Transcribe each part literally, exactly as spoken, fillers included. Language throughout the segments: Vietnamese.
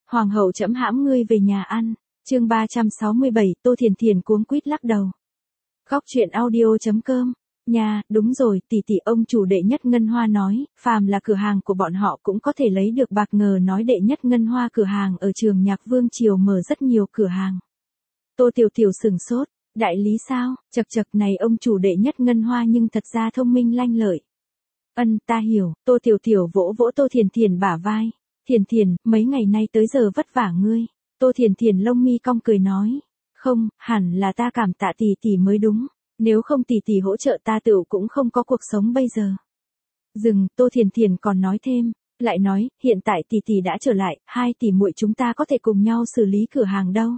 Hoàng hậu trẫm hãm ngươi về nhà ăn. Chương ba trăm sáu mươi bảy, Tô Thiền Thiền cuống quýt lắc đầu. Góc truyện audio chấm com. Nha, đúng rồi, tỷ tỷ ông chủ Đệ Nhất Ngân Hoa nói, phàm là cửa hàng của bọn họ cũng có thể lấy được bạc, ngờ nói Đệ Nhất Ngân Hoa cửa hàng ở Trường Nhạc Vương Triều mở rất nhiều cửa hàng. Tô Tiểu Tiểu sửng sốt, đại lý sao? Chật chật, này ông chủ Đệ Nhất Ngân Hoa nhưng thật ra thông minh lanh lợi. Ân, ta hiểu. Tô Tiểu Tiểu vỗ vỗ Tô Thiền Thiền bả vai. Thiền Thiền, mấy ngày nay tới giờ vất vả ngươi. Tô Thiền Thiền lông mi cong cười nói. Không, hẳn là ta cảm tạ tỷ tỷ mới đúng. Nếu không tỷ tỷ hỗ trợ ta tựu cũng không có cuộc sống bây giờ. Dừng, Tô Thiền Thiền còn nói thêm. Lại nói, hiện tại tỷ tỷ đã trở lại, hai tỷ muội chúng ta có thể cùng nhau xử lý cửa hàng đâu.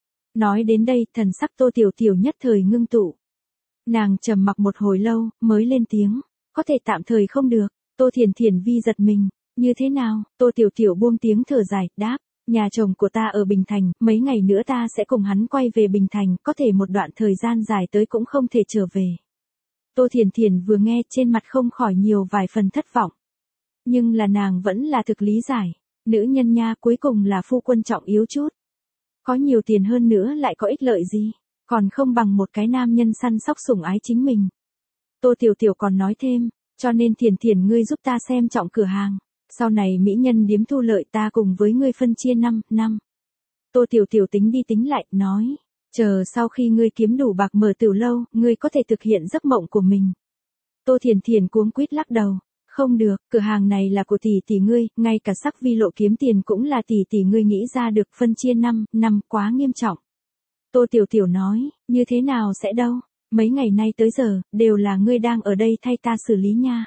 Nói đến đây, thần sắc Tô Tiểu Tiểu nhất thời ngưng tụ. Nàng trầm mặc một hồi lâu, mới lên tiếng. Có thể tạm thời không được. Tô Thiền Thiền vi giật mình. Như thế nào? Tô Tiểu Tiểu buông tiếng thở dài, đáp. Nhà chồng của ta ở Bình Thành, mấy ngày nữa ta sẽ cùng hắn quay về Bình Thành, có thể một đoạn thời gian dài tới cũng không thể trở về. Tô Thiền Thiền vừa nghe trên mặt không khỏi nhiều vài phần thất vọng. Nhưng là nàng vẫn là thực lý giải. Nữ nhân nha, cuối cùng là phu quân trọng yếu chút. Có nhiều tiền hơn nữa lại có ích lợi gì, còn không bằng một cái nam nhân săn sóc sủng ái chính mình. Tô Tiểu Tiểu còn nói thêm, cho nên Thiền Thiền ngươi giúp ta xem trọng cửa hàng. Sau này mỹ nhân điếm thu lợi ta cùng với ngươi phân chia năm, năm. Tô Tiểu Tiểu tính đi tính lại, nói, chờ sau khi ngươi kiếm đủ bạc mở tiểu lâu, ngươi có thể thực hiện giấc mộng của mình. Tô Thiền Thiền cuống quýt lắc đầu, không được, cửa hàng này là của tỷ tỷ ngươi, ngay cả Sắc Vi Lộ kiếm tiền cũng là tỷ tỷ ngươi nghĩ ra được, phân chia năm, năm quá nghiêm trọng. Tô Tiểu Tiểu nói, như thế nào sẽ đâu, mấy ngày nay tới giờ, đều là ngươi đang ở đây thay ta xử lý nha.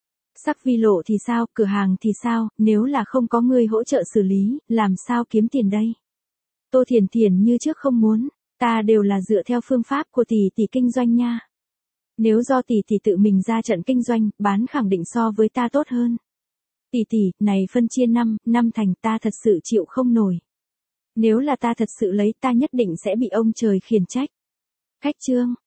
Sắc Vi Lộ thì sao, cửa hàng thì sao, nếu là không có ngươi hỗ trợ xử lý, làm sao kiếm tiền đây? Tô Thiền Thiền như trước không muốn, ta đều là dựa theo phương pháp của tỷ tỷ kinh doanh nha. Nếu do tỷ tỷ tự mình ra trận kinh doanh, bán khẳng định so với ta tốt hơn. Tỷ tỷ, này phân chia năm, năm thành ta thật sự chịu không nổi. Nếu là ta thật sự lấy, ta nhất định sẽ bị ông trời khiển trách. Cách chương.